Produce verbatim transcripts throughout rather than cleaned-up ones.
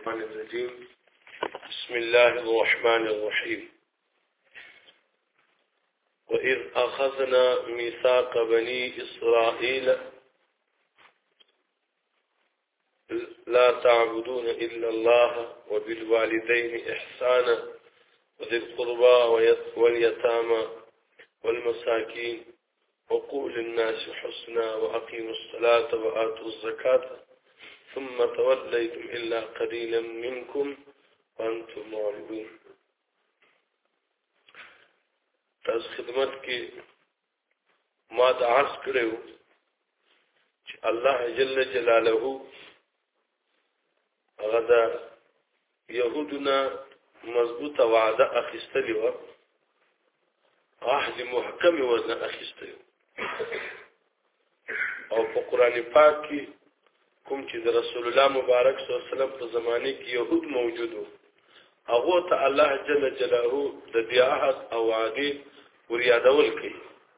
الرحمن الرجيم بسم الله الرحمن الرحيم وإذ أخذنا ميثاق بني إسرائيل لا تعبدون إلا الله وبالوالدين إحسانا وذي القربى واليتامى والمساكين وقول للناس حسنا وأقيموا الصلاة وآتوا الزكاة ثم توليتم إلا قليلا منكم وأنتم معرضون. تاسو خدمت کې ما د عرض کړو چې الله جل جلاله هغه د يهودنا مضبوطه وعده اخیستلی و، عهد محکم وزن اخیستلی او په قران پاک کې کوم چې د رسول الله مبارک صلی الله علیه وسلم په زمانه کې يهود موجود وو، هغه ته الله جل جلاله د دې عهد او وعده وريادول کوي.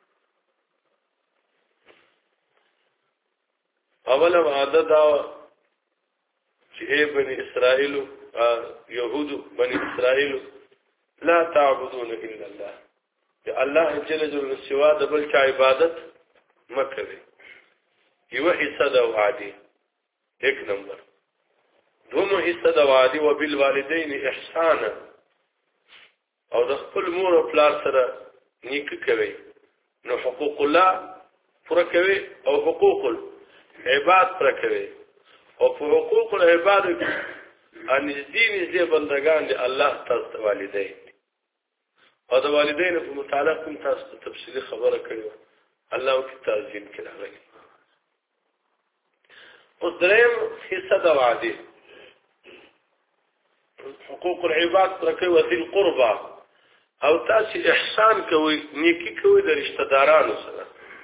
اوله وعده دا چې اے بني اسرائیل يهود بني اسرائیل لا تعبدون الا الله، چې الله جل جلاله سوا د بل چا عبادت مکوي. یو حصہ دا وعده ایک نمبر. دومره حصہ دا وعده وبالوالدین احسانا، او د خپل مور او پلار سره نیک کوي. نو حقوق الله پوره کوي او حقوق العباد پوره کوي. او په حقوق العباد ان دین دې بندگان دي الله تعالی والدین او د والدین په متعلق کوم تاسو تفصیلی خبره کړو الله کی تعظیم کړه. اوس دریم حصہ د وعده حقوق العباد پر کوي وذي القربى، او تاسو احسان کوي نیکی کوي د رشتہ دارانو سره.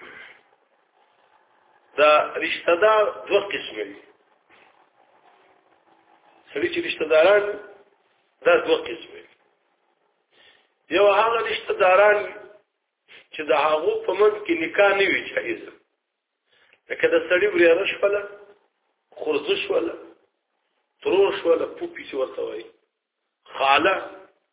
دا رشتہ دار دوه قسم دي. سړي چې رشتہ داران دا دوه قسم دي. یو هغه رشتہ داران چې د هغه په منځ کې نکاح نه وي جایز، لکه د سړي وريره شوله، خرزش ولا تروش ولا پوپی څه ورته وایي، خاله،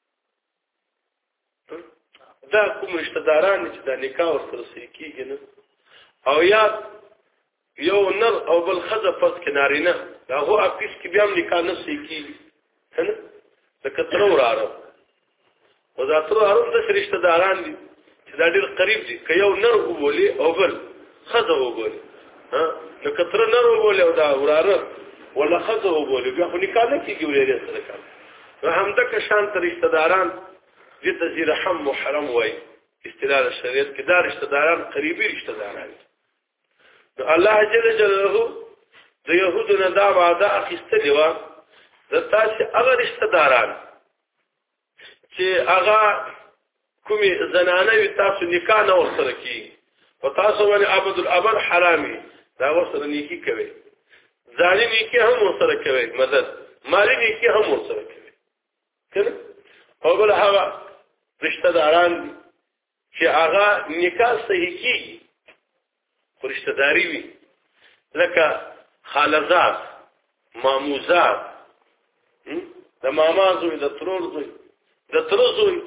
دا کوم رشتہ داران چې د نکاح ورسره سره کیږي نه، او یا یو نر او بل خزه پس کې نارینه دا هو اپیس کې بیا نکاح نه سره کیږي کنه، لکه تر وراره او دا تر وراره د رشتہ داران دي چې دا ډېر قریب دي. که یو نر وبولي او بل خزه وبولي، ها نو کتر نر وبولي او دا وراره ولا خزه وبولي، بیا خو نکاح نه کیږي ورېره سره کار. نو همدا که شان تر رشتہ داران دې ته زی رحم محرم وای استدلال شریعت کې دا رشتہ داران قریبي رشتہ داران دي. نو الله جل جلاله د يهودو نه دا وعده اخیستلی و د تاسو هغه رشتہ داران چې هغه کومي زنانه وي تاسو نکاح نه ورسره کیږي او تاسو باندې عبد الابد حرامي دا ورسره نیکی کوي، ځاني نیکی هم ورسره کوي، مدد مالی نیکی هم ورسره کوي کنه. او بل هغه رشتہ داران چې هغه نکاح صحیح کیږي خو رشتہ داری وي، لکه خالزات، ماموزات، د ماما زوی، د ترور زوی، د تر زوی،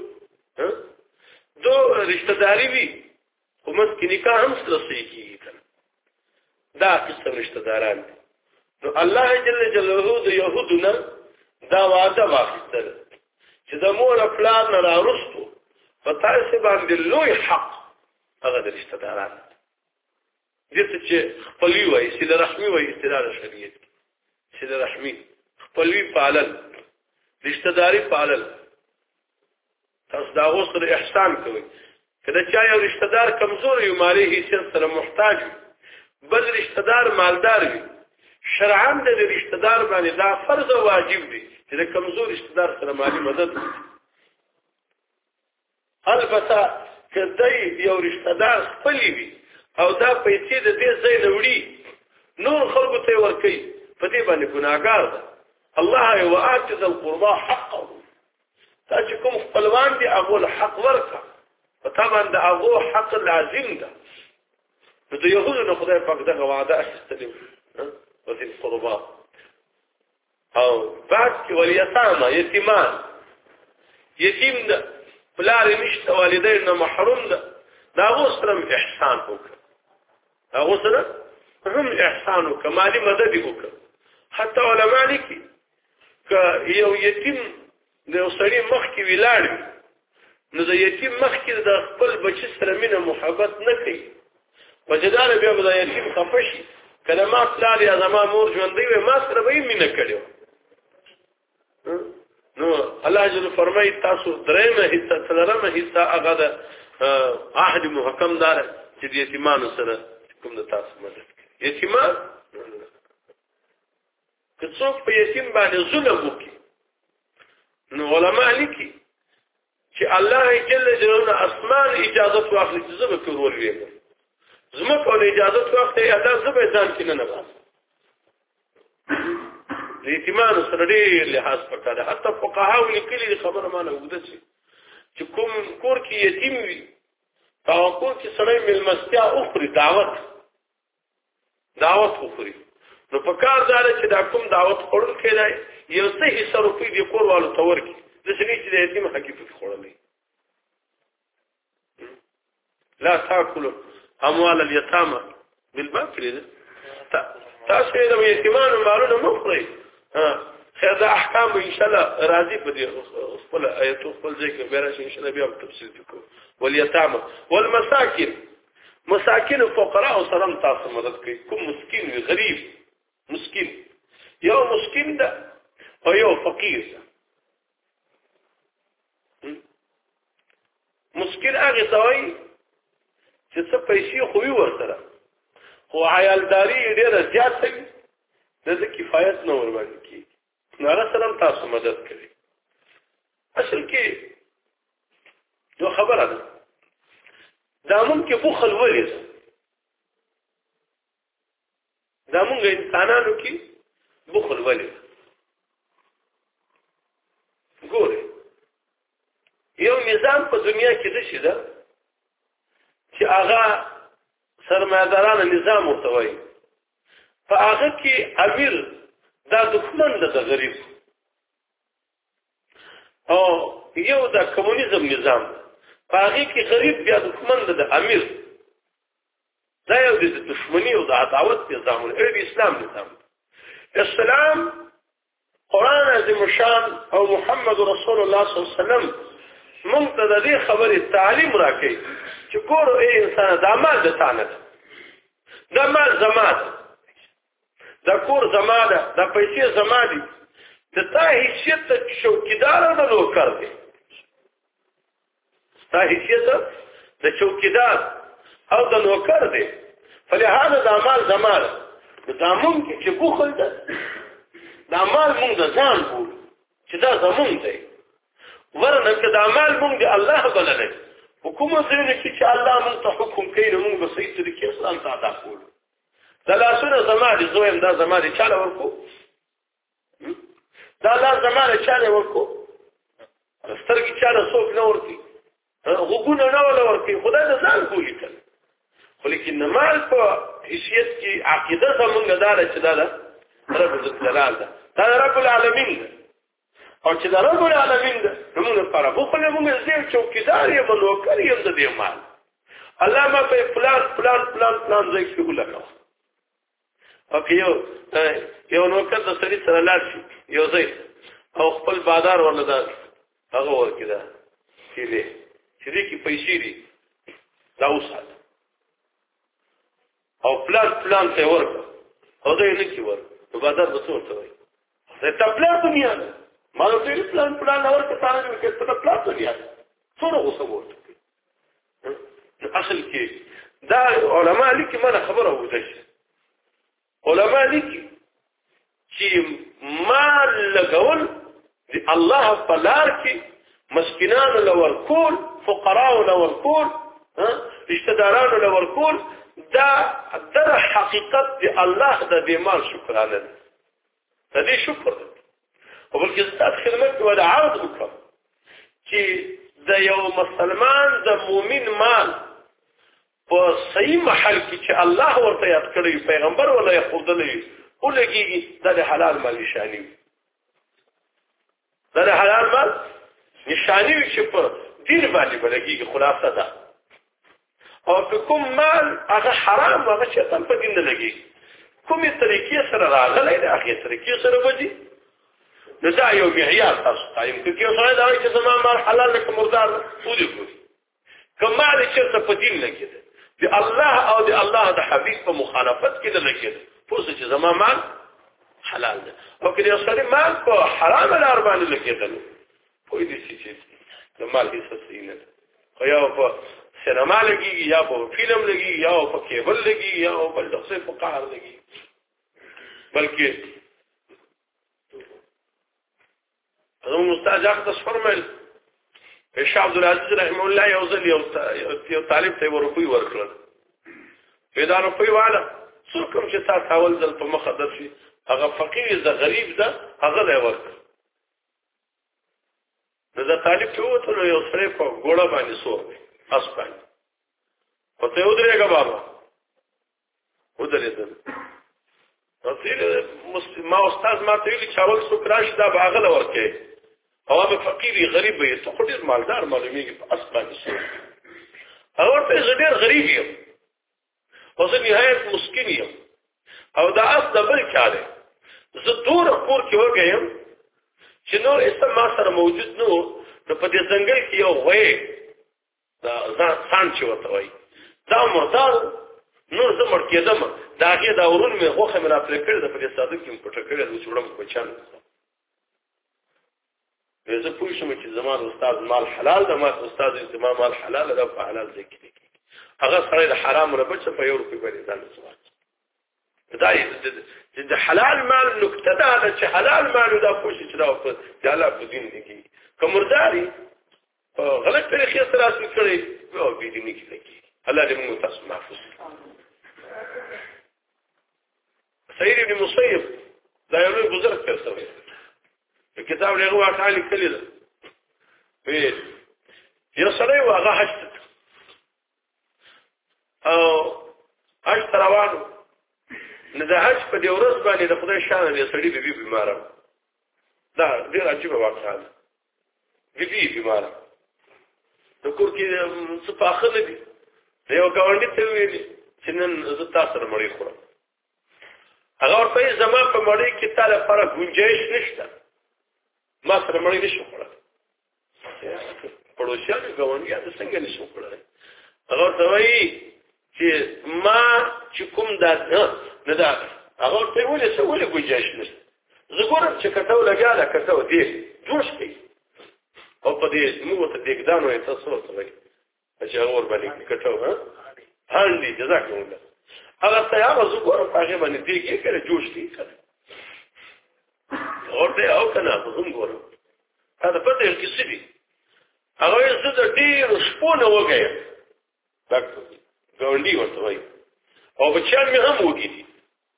دو رشتہ داری وي خو مس کې نکاح هم سره صحیح کیږي کنه. دا قسم رشتہ داران دي. نو الله جل جلاله د يهودو نه دا وعده واخیستل چې د مور پلان نه راوستو په تاسو باندې لوی حق هغه د رشتہ داران دي چې خپلوي وایي، سله رحمي وایي استدلال شریعت کې، سله رحمي خپلوي پالل، رشتہ داری پالل، تاسو دا اوسره احسان کوي. کله چې یو رشتہ دار کمزور یو مالی حیثیت سره محتاج بل رشتہ دار مالدار وي، شرعاً د رشتہ دار باندې دا فرض او واجب دي چې د کمزور رشتہ دار سره مالی مدد وکړي. البته کله یو رشتہ دار خپل وي او دا پیسې د دې ځای نه وړي نور خلکو ته ورکړي، په دې باندې ګناهګار ده. الله یو آت ذل القربى حقه، تا چې کوم خپلوان دي هغه حق ورکړه، طبعا دا هغه حق لازم ده. نو د يهودو نه خدای پاک دغه وعده اخیستلې و وذي القربى. او بعد کې ولیتامه یتیمان یتیم ده پلار نشته والدین نه محروم ده دا غوسره احسان وکړه دا غوسره هم احسان وکړه مالی مدد وکړه حتی علماء لیکي که یو یتیم د یو سړي مخ کې ولاړ نو د یتیم مخ کې د خپل بچی سره مینه محبت نه کوي وجدار بیا د یتیم خفشي کله ما پلار یا زما مور ژوندۍ وي ما سره به یې مینه کړې نو الله جل فرمایي تاسو درېمه حصہ څلورمه حصہ هغه د عهد محکم دار چې د یتیمانو سره کوم د تاسو مدد کوي یتیمان که څوک په یتیم باندې ظلم وکړي نو علماء لیکي چې الله جل جلاله اسمان اجازه واخلي چې زه به کول ویم زما په اجازه واخلي ادا زه به ځان کې نه نه باسم یتیمانو سره ډېر لحاظ پکاره حتی فقهاو لیکلي خبره مانه وګده چې کوم کور کې یتیم وي او کور کې سړی ملمستیا اخري دعوت دعوت اخري نو په کار دار چې دا کوم دعوت خورل کېدای یو څه حصہ روپۍ دی کور والو تور کی د سړي چې د یتیم حقیقت خورلې لا تاكلوا اموال اليتامى بالباطل تاسو د یتیمانو مالونه مخري ها خیر دا احکام ان شاء الله راضي په دې خپل آیاتو خپل ځکه به راشي ان شاء الله بیا تفصیل وکړو واليتامى والمساكين مساکین فقراء سره تاسو مدد کوي کوم مسکین وي غریب مسکین یو مسکین ده او یو فقیر ده مسکین هغه ځای چې څه پیسې خو وي ورسره خو عیالداري ډیره زیاته وي د کفایت نه ور باندې کیږي نو هغه سره تاسو مدد کوي اصل کې یو خبره ده دا ممکن بخل ولې دا مونږ انسانانو کې بخل ولې ګوره یو نظام په دنیا کې د شي ده چې هغه سرمایه‌دارانه نظام ورته وایي په هغه کې امیر دا دښمن ده د غریب او یو د کمونیزم نظام ده هغه کې غریب بیا دښمن ده د امیر دا یو د دښمنی او د عداوت نظام دی د اسلام نظام اسلام قرآن عظیم شان او محمد رسول الله صلی الله علیه وسلم موږ ته د دې خبرې تعلیم راکړي چې ګورو ای انسان د مال د تانه د مال زما ده د کور زما ده د پیسې زما دي د تا حیثیت ته چوکیدار نه نوکر دی تا حیثیت د چوکیدار او د نوکر دی فلهذا د مال زما ده دا ممکن چې بخل ده دا مال مونږ د ځان بول چې دا زمونږ دی ورنه که دا مال مونږ دی الله بلنه حکومت زمینه کې چې الله مونږ ته حکم کوي نو مونږ به صحیح طریقې سره ځان ته ادا کوو دا لاسونه زما دي زویم دا زما دي چاله ورکو دا لاس زما دي چاله ورکو سترګې چاله څوک نه ورکي غوږونه نه ولا ورکي خدای د ځان بولي ته خو لیکن مال په حیثیت کې عقیده زمونږ دار چې دا ده رب الجلال ده دا رب العالمین ده او چې دا رب العالمین ده موږ لپاره خو خو موږ زه چوکیدار یم نوکر یم د دې مال الله ما په پلان پلان پلان پلان ځای کې ولګاو او یو یو نوکر د سړي سره لاړ شي یو ځای او خپل بازار ورلدا هغه ورکړه چې دې چې دې کې پیسې دي دا اوسات او پلان پلان ته ورکړه او دا یې نه کی ور په بازار به څور ته وي زه ته پلان دنیا نه ما ته پلان پلان اور ته تاسو کې څه پلان دنیا څور اوسه ورته اصل کې دا علماء لیکي ما خبره وځي علماء لیکي چې مال لګول دی الله په لار کې مسکینان لور کول فقراء لور کول ها رشتہداران لور کول دا در حقیقت دی الله د دې مال شکرانه ده د دې شکر ده او بلکې ستاسو خدمت کې ودا عرض وکړم چې د یو مسلمان د مؤمن مال په صحیح محل کې چې الله ورته یاد کړی پیغمبر ولا یخدلې ولګي دا د حلال مال نشانی دا حلال مال نشانی وي چې په دین باندې بلګي خلاصه ده او په کوم مال هغه حرام هغه چې تم په دین نه لګي کومې طریقې سره راغلی د هغې طریقې سره وځي نو دا یو معیار تاسو قایم کړي یو سړی دا وایي چې زما مال حلال دی که مردار ده ودې ګوري که مال یې چېرته په دین لګي ده د الله او د الله د حبیب په مخالفت کې ده لګي ده پوه چې زما مال حلال ده او که د یو سړي مال په حرامه لار باندې لګېدلو پوه دې شي چې د مال هېڅ صحیح نه ده خو یا په سینما لګېږي یا په فلم لګېږي یا په کیبل لګېږي یا بل دغسې په قهر لګېږي بلکې زموږ استاد اقدس فرمایل شیخ عبدالعزیز رحمه الله یو ځل یو طالب ته یوه روپۍ ورکړل وایي دا روپۍ واله څوک کوم چې تا ته اول ځل په مخه درشي هغه فقیر ده غریب ده هغه له یې ورکړ نو دا طالب چې ووتو نو یو سړی په ګوړه باندې سور دی اس باندې ورته یې ودرېږه بابا ودرېدل ما استاد ما ته ویلي چې اول څوک راشي دا به هغه له ورکوي او هغه فقیر غریب وي ته خو ډېر مالدار معلومېږي په اس باندې سور هغه ورته وایي زه ډېر غریب یم او زه نهایت مسکین یم او دا اس د بل چا دی زه دوره کور کې وږی یم چې نور هېڅ ما سره موجود نه و نو په دې ځنګل کې یو غوی دا سان چې ورته وایي دا مردار نور زه مړ کېدم د هغې دا ورون مې غوښه مې راپرې کړې ده په دې صادق کې مې پټه کړې ده اوس وړم بچیانو ته زه پوه شوم چې زما د استاد مال حلال ده ما ته استاد وایي زما مال حلاله ده په حلال ځای کې کېږي هغه سړی د حرامو نه بچه په یو روپۍ باندې ځان سوال دا د حلال مال نکته دا ده چې حلال مال دا پوه شي چې دا د الله په دین کې کېږي که مرداري په غلط طریقې سره اصل کړی او بې دیني کې لګېږي الله دې موږ تاسو محفوظ سعید ابن مصیب دا یو لوی بزرګ تیر شوی په کتاب هغه واقعه لیکلې ده یو سړی و هغه حج ته او حج ته روان و نو د حج په دې ورځ باندې د خدای شانه د سړي بیبي بیماره دا ډېره عجیبه واقعه ده بیبي بیماره د کور کې څه پاخه نه دي یو ګاونډي ته ویلي چې نن زه تا سره مړۍ خورم هغه ورته وایي زما په مړۍ کې تا لپاره ګنجایش نشته ما سره مړۍ نشو خوړلی پړوسیانو ګاونډیانو څنګه نشو خوړلی هغه ورته وایي چې ما چې کوم دا نه ده هغه ورته وایي ولې څه ولې ګنجایش نشته زه ګورم چې کټو لګیا ده کټو دې جوش کوي او په دې موږ ورته دېګدان وایي تاسو ورته وایي چې هغه ورباندې کټو ها هاندي جزاک الله هغه تیار زه ګورم په هغې باندې دیګ یې کړی جوش دی ورته او که نه زه هم ګورم تا ته پته یم چې څه دي هغه وایي زه د ډېرو شپو نه وږی یم دا ګاونډي ورته وایي او بچیان مې هم وږي دي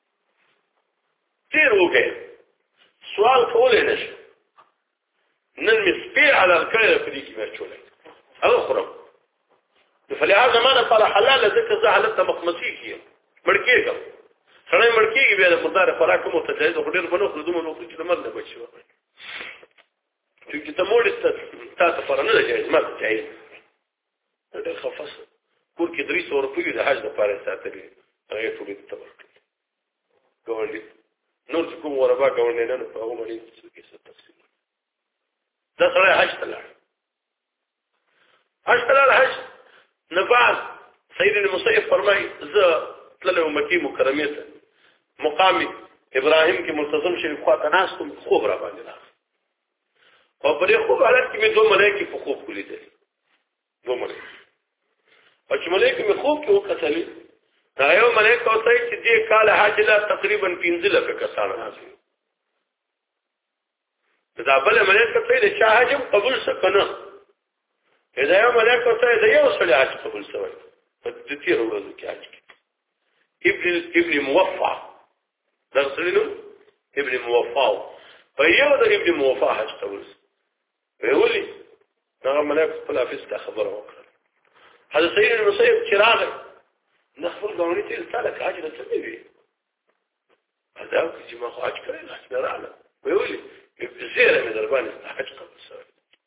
ډېر وږی یم سوال کولی نه شم نن مې سپی حلال کړی ده په دې کې مې اچولی هغه خورم فلهذا ما لپاره حلاله ځکه زه حالت ته مخمسي کېږم مړ کېږم سړی مړ کېږي بیا د مردار خوراک هم ورته جایز خو ډېر به نه خورو دومره به وخورو چې د مرګ نه بچ شي چونکې ته موړې تا دپاره نه ده جایز ما ته جایز ده ډېر خفه شو کور کې درې سوه روپۍ د حج دپاره یې ساتلي هغه یې ټولې ته ورکړلې ګاونډي نور چې کوم غربا ګاونډیانو په هغو باندې څه تفصیل دا سړی حج ته لاړ حج ته لاړ حج نه بعد سید المصیب فرمایي زه تللی وم مکې مکرمې ته مقام ابراهیم کې ملتزم شریف خواته ناست وم خوب را باندې راغی او په دې خوب حالت کې مې دوه ملایکې په خوب کې لیدلې دوه ملایکې او چې ملایکې مې خوب کې وکتلې هغه یو ملایکه ورته وایي چې دې کال حج لا تقریبا پنځه لکه کسان راځي دا بله ملایکه ته د چا حج قبول شه که نه دا یو ملایکه ورته وایي د یو سړي حج قبول شوی په د تېرو ورځو کې حج کې ابن ابن موفع دا سړي نوم ابن موفع په یو د ابن موفع حج قبول شوی ولې هغه ملایکه خپل حافظ ته خبره وکړه حضرت سید المصیب چې راغی نه خپل ګاونډي ته ویل تا لکه حج نه څه مې وي دا چې ما خو حج کړی حج مې راغله ویې ولې زیری مې در باندې حج قبول شوی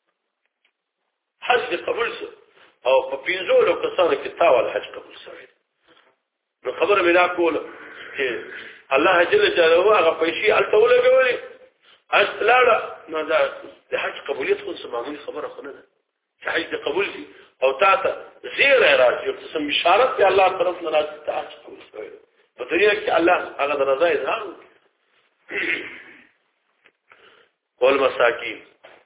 حج قبول شو او په پینځو لو کسانو کې تاول حج قبول شوی نو خبره مې دا کوله چې الله جل جلاله هغه پیسې الته ولګولې اصلاله نو دا د حج قبولیت خو سمامي خبره خو نه ده چې حج قبول شي او تاسو زیر راځي او قسم بشارت دی الله طرف نه راځي ته حج قبول شوی په دنیا کې الله هغه د رضا اظهار والمساکین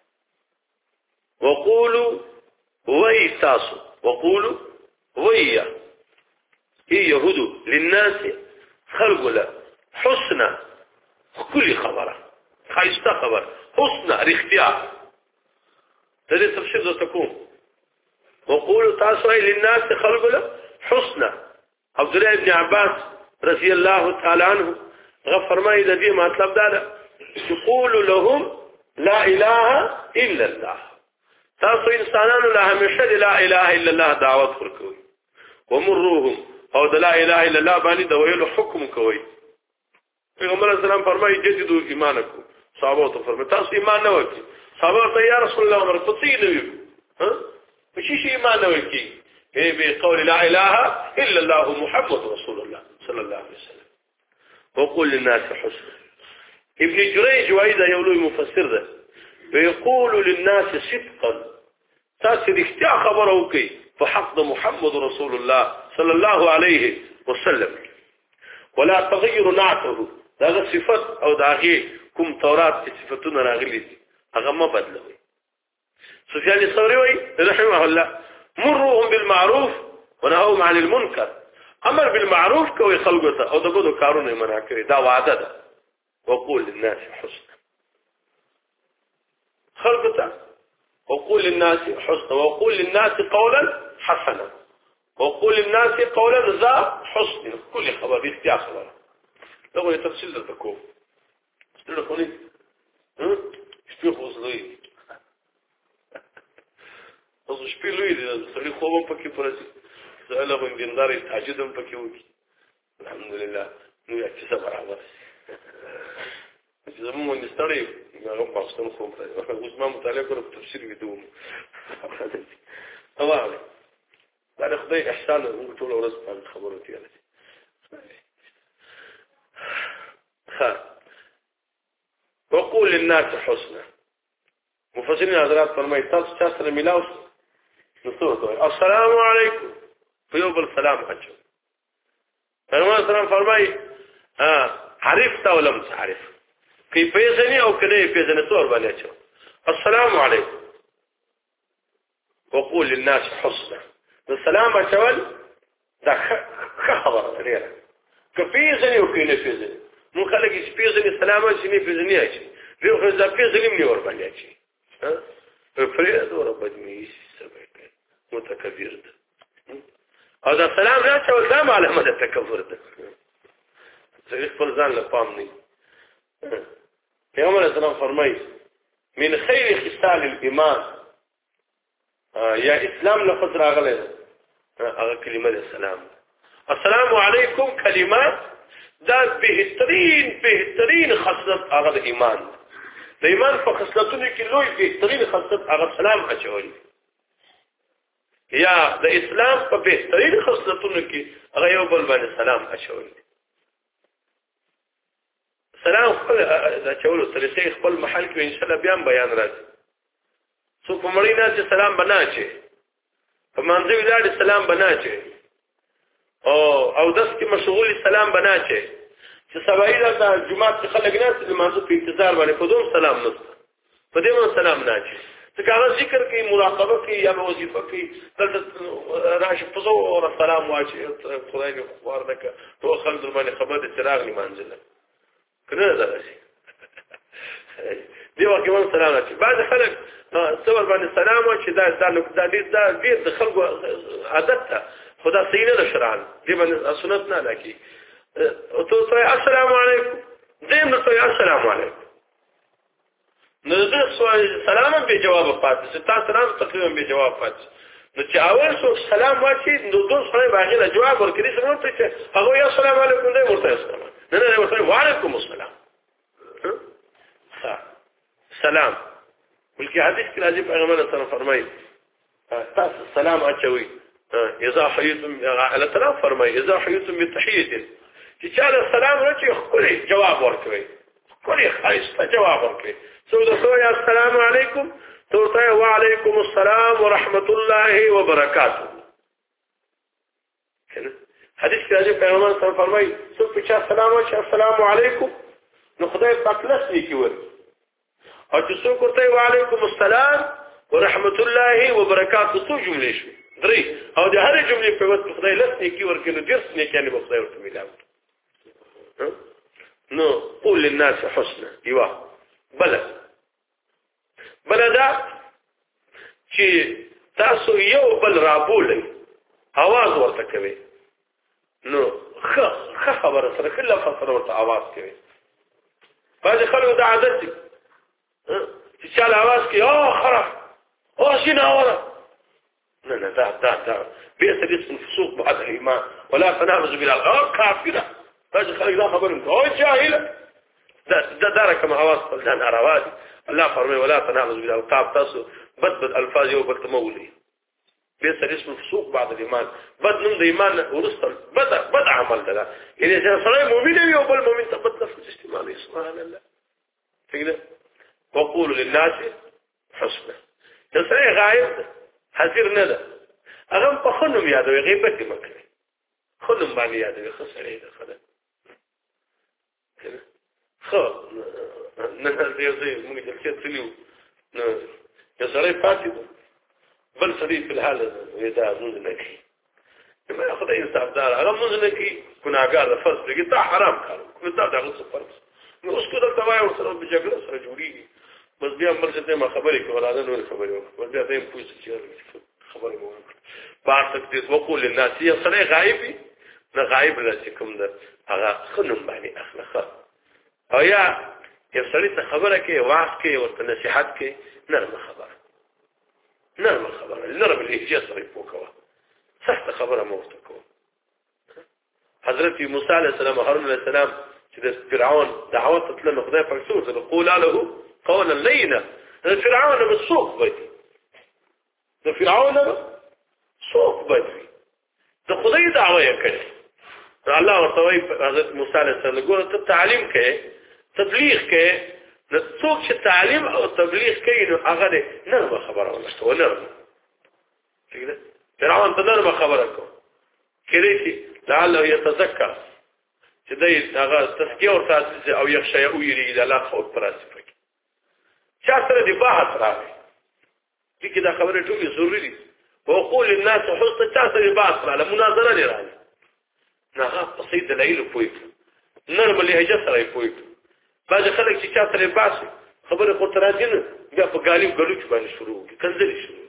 وقولوا ويتاسو وقولوا ويا هي يهود للناس خلق له حسنا كل خبره خايسته خبر حسنا الاختيار تدري تفسير ذو تكون وقولوا تاسو للناس خلق له حسنا عبد الله بن عباس رضي الله تعالى عنه غفر ما اذا دي مطلب ده يقول لهم لا اله الا الله تاسو انسانانو لا همیشه لا اله الا الله دعوت ورکوي ومروهم او لا اله الا الله باندې د ویلو حکم کوي پیغمبر اسلام فرمایي جديدو ایمانکم صحابه ته فرمایي تاسو ایمان نه وکړي صحابه ته یا رسول الله امر فصیل وي ها مشي شي ایمان نه وکړي به به قول لا اله الا الله محمد رسول الله صلى الله عليه وسلم وقول للناس حسنا ابن جريج وايضا يقول مفسر ده ويقول للناس صدقا تاسو رښتیا خبره وکي په حق د محمد رسول الله صلى الله عليه وسلم ولا تغير نعته دا صفات او داغه کوم تورات صفاتونه راغلي دي هغه ما بدلوي سفيان الثوري وي رحمه الله مرهم بالمعروف ونهوا عن المنكر امر بالمعروف کوي خلقته او دغه کارونه منع کوي دا وعده ده وقول للناس حسنا خلقته وقول للناس حسنا وقول للناس قولا حسنا وقول للناس قولا ذا حسن كل خبر اختيار خبر لو تفصيل ده تكو استلو خوني ها شپې خوځوي اوس شپې لوي دي سړي خوب پکې پرځي زاله باندې تهجدم پکې وکي الحمدلله نو یا چې صبر راوړي چې زموږ مستړی هغه پاستون خو په اوس ما مطالعه کړو تفسیر ویدوم اوه دا خدای احسان موږ ټول ورځ په خبرو کې راځي ها وقول للناس حسنا مفسرین حضرات فرمایي تاسو چې سره ملاو نو څه السلام علیکم فیوب السلام اچو پیغمبر سلام فرمایي ها عرفت ولم تعرف کی پیژنې او کله پیژنې څور باندې اچو السلام علیکم وقول للناس حسنا السلام اچول دا خبره لري که پیژنې او کله پیژنې نو خلک چې پیژنې سلام اچي نه پیژنې اچي یو خو ځکه پیژنې نه ور باندې اچي ها په فريد اور بدمي سبب متکبر ده او دا سلام نه اچول دا علامه ده تکبر ده زه خپل ځان له پام نه پیغمبر اسلام فرمایي من خیر خصال الايمان یا اسلام لفظ راغله هغه کلمه السلام السلام علیکم کلمات دا بهترین بهترین خصلت هغه د ایمان د ایمان په خصلتونو کې لوی بهترین خصلت هغه سلام اچول یا د اسلام په بهترین خصلتونو کې هغه یو بل باندې سلام اچول سلام خپل اچول طریقې خپل محل کې ان شاء الله بیا بیان راځي سو په مړی نه سلام بناچي په منځوي لاړ سلام بناچي او او داس کې مشغول سلام بناچي چې سبایي د جمعه څخه لګناس د منځو په انتظار باندې په دوم سلام نسته په دې باندې سلام ناچي ځکه هغه ذکر کوي مراقبه کوي یا وظیفه کوي دلته راشي په زور سلام واچي خدای دې خوار دک تو خلک باندې خبر د چراغ نیمانځل کنه دا شي دی وکه سلام ناچي بعض خلک صبر باندې سلام او چې دا دا دا دا ډیر د خلکو عادت ته خدا سینه د شرعن دی باندې سنت نه لکه او ته ته السلام علیکم دیم نو ته السلام علیکم نو زه سلام به جواب پاتې ستا سلام تقریبا به جواب پاتې نو چې اول سو سلام واچي نو دوه سره باغله جواب ورکړي څنګه ته چې هغه یا السلام علیکم دې ورته السلام نه نه ورته وعلیکم السلام ها سلام بلکې حدیث کې راځي پیغمبر صلی الله علیه وسلم فرمایي تاسو سلام اچوي اذا حييتم الله تعالی فرمایي اذا حييتم بتحيه چې چا سلام راچي خوري جواب ورکوي خوري خاصه جواب ورکوي سو د سو یا السلام علیکم تو ته وعلیکم السلام ورحمت الله وبرکاته کنه حدیث کې راځي پیغمبر صلی الله علیه وسلم فرمایي سو په چا سلام واچي السلام علیکم نو خدای پاک لسنی کوي او چې څوک ورته وعلیکم السلام ورحمت الله وبرکاته څو جملې شو درې او د هرې جملې په وخت خدای لسنی کوي ورکه نو درس نه کوي په خدای ورته ملاوي نو قول للناس حسنا ايوه بل بل دا چې تاسو یو بل رابولئ आवाज ورته کوي نو خ خبره سره کله فسر ورته आवाज کوي باندې خلکو د عادت دي چې چاله आवाज کوي او خرف او شنو وره نه نه دا دا دا بئس الاسم الفسوق بعد الايمان ولا تنابز بالالغام كافره باندې خلک دا خبره کوي او جاهل دا دا درک ما आवाज په ځان اراوادي الله فرمای ولا تنابز بالالقاب تاسو بد بد الفاظ یو بل تمولي بئس الاسم الفسوق بعد الايمان بد من الايمان ورسل بد بد عمل ده يعني اذا صار مؤمن يو بل مؤمن تبت نفس استعمال سبحان الله كده وقول للناس حسنا تسري غايب حذر نه ده هغه په خنم یادوي غیبت کې مکه خنم باندې یادوي خسرې ده خدای خو نه دې زه موږ چې تلو نو یو سره پاتې بل سړي په حال دا موږ نه کوي ما خدای استعدار هغه موږ نه کوي ګناګار فرض لګي ته حرام کار کوم ته دا غوښه فرض نو اوس کو دا توای او سره په جګړه سره جوړیږي بس بیا مرزه ما خبرې کوله نور خبرې وکړه بیا دې پوښتنه چې خبرې مو وکړه پاتې دې وقول للناس یې سره غایب نه غایب راځي کوم ده هغه خنم باندې اخلاق او یا یو سړی ته خبره کوي واعظ کوي ورته نصيحت کوي نرمه خبره نرمه خبره نرمه لهجه سره وکړه سخت خبره مو وکړه حضرت موسی علیه السلام هارون علیه السلام چې د فرعون دعوت تطلب خدای په رسول ته قول له قولا لينا فرعون بالسوق بدي د فرعون سوق بدي د خدای دعوه یې کړې الله ورته حضرت موسی علیه السلام ګوره ته تعلیم کوي تبلیغ کوي نو څوک چې تعلیم او تبلیغ کوي نو هغه نرمه خبره ولته ونرمه څنګه فرعون ته نرمه خبره کوي کله چې لعله يتذكر چې دای هغه تسکیه او تاسیس او یخشى او یری د الله خو پراسفه چا سره دی بحث راغی چې دا خبره ټولې ضروري دي او قول الناس حسن چا سره بحث راغله مناظره نه راغله نه په سید دلایل پوي نرمه لهجه سره پوي بعض خلک چې چا سره بحث خبره خو تراځي نه بیا په غالب غلوچ باندې شروع کی کنځلې شروع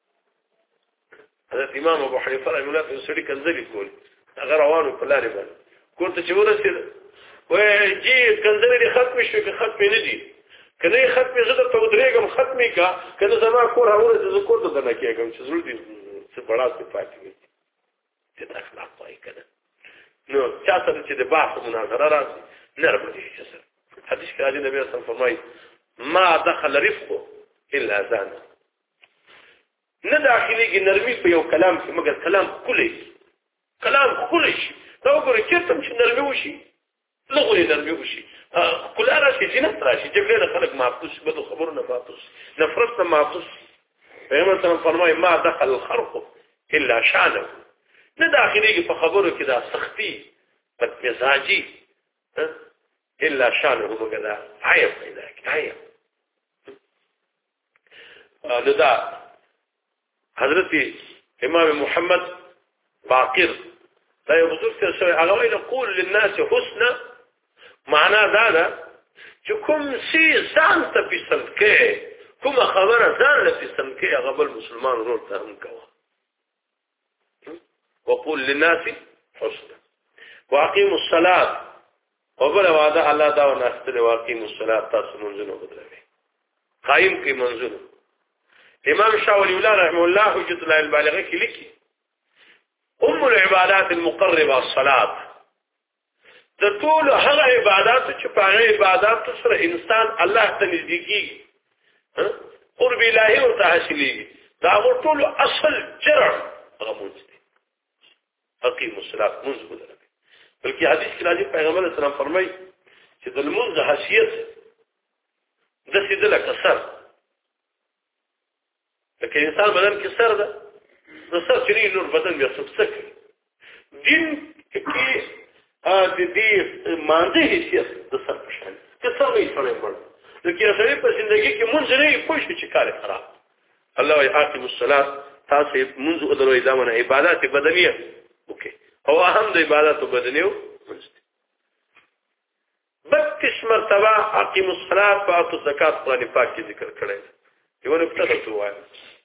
حضرت امام ابو حنیفه رحمه الله په سړي کنځلې کول هغه روانو په لارې باندې کوته چې ورسېد وای جی کنځلې ختم شو که ختم نه دي کنه ختم زده ته ودرېګم ختمي کا کنه زما کور اورې ز کور ته نه کېږم چې زړه دې څه بڑا څه پاتې وي چې اخلاق پای کنه نو چا سره چې د بحث مناظره راځي نرمه دي چې حدیث کې راځي نبی صلی الله علیه وسلم فرمایي ما دخل رفقه الا زان نه داخليږي نرمي په یو کلام کې مګر کلام کلی کلام کلی شي دا وګورئ چې تم چې نرمي وشي لغوي نرمي وشي کله راشي جنت راشي جګړه خلک معطوس بده خبرونه معطوس نفرت معطوس پیغمبر صلی الله علیه وسلم فرمایي ما دخل الخرق الا شانه نه داخليږي په خبرو کې دا سختي په مزاجي الا شانه مګدا عیب پیدا کی عیب لذا حضرت امام محمد باقر دا یو بزرګ څه شوی هغه ویل قول للناس حسنا معنا دا ده چې کوم شي ځان ته پسند کې کوم خبره ځان له پسند کې هغه بل مسلمان ورور ته هم کوي وقول للناس حسنا واقيموا الصلاه وبل وعده الله دا ونستل واقيموا الصلاه تاسو منځونه بدلوي قائم کې منځونه امام شاه ولی الله رحمه الله حجت الله البالغه کې لیکي ام العبادات المقربه الصلاه د ټول هغه عبادت چې په هغه عبادت سره انسان الله ته نږدې کیږي الهي او تحصيلي دا ټول اصل جرع غموز دي اقيم الصلاه منذ بدل بلکې حدیث کې راځي پیغمبر اسلام فرمایي چې د المنذ حیثیت د سیدل کسر لکه انسان بدن کې سر ده د سر چې نور بدن بیا سبسک دین کې ا د دې مانځي حیثیت د سر په شان کې سر نه شوړې مړ لکه سړی په ژوندۍ کې مونږ نه پوښتې چې کار خراب الله يحاكم الصلاه تاسو منذ ادرو ادامه عبادت بدنيه اوكي او اهم د عبادت بدنيه بتش مرتبه اقيم الصلاه واتوا الزكاه قران پاک کې ذکر کړی دی یو نه پټه ته وایي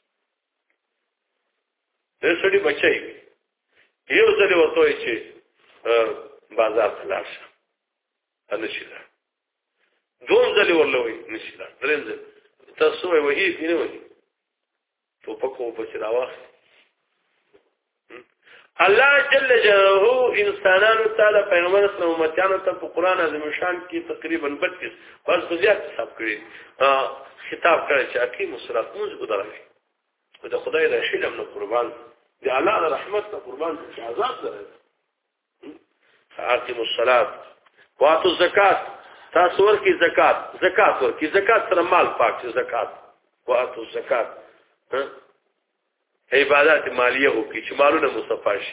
د سړي بچي یو ځل ورته چې بازار ته لاړ شه ان شي دا دوم ځل ورلوي نشي دا دریم ځل تاسو وایي دې نه وایي تو پکو په چراوه الله جل جلاله انسانانو تعالی پیغمبر اسلام امتیانو ته په قران عظیم شان کې تقریبا بتیس بس زیات حساب کړی خطاب کړی چې اقیم الصلاه موږ ودرغی د خدای د شلم نو قربان دی الله د رحمت ته قربان چې عذاب درته اقیم الصلاه واتو الزکات تاسو ورکی زکات زکات ورکی زکات سره مال پاک زکات واتو الزکات عبادت مالیه وکي چې مالونه مصفا شي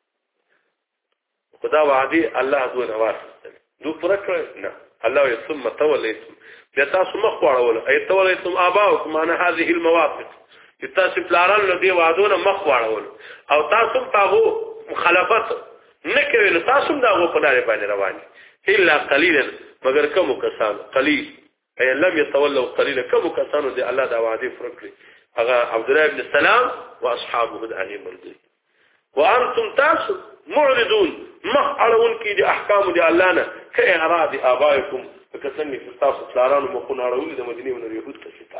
خدا وعدي الله دو نواس دو فرق نه الله ثم توليتم تاسو مخ واړول اي توليتم اباؤكم عن هذه المواقف تاسو پلاران له دې وعدونه مخ واړول او تاسو تاغو مخالفت نه کوي تاسو داغو په لارې باندې رواني الا قليلا مگر کوم کسان قليل اي لم يتولوا قليلا کوم کسانو دې الله دا وعده فرق هغه عبد الله بن السلام واصحابه دعهم الدين وانتم تاسو معرضون مخالون کې دي احکام دي الله نه كاعراض ابائكم فكسني في تاسو پلارانو مخونه اړول د مدینه ونر يهود ته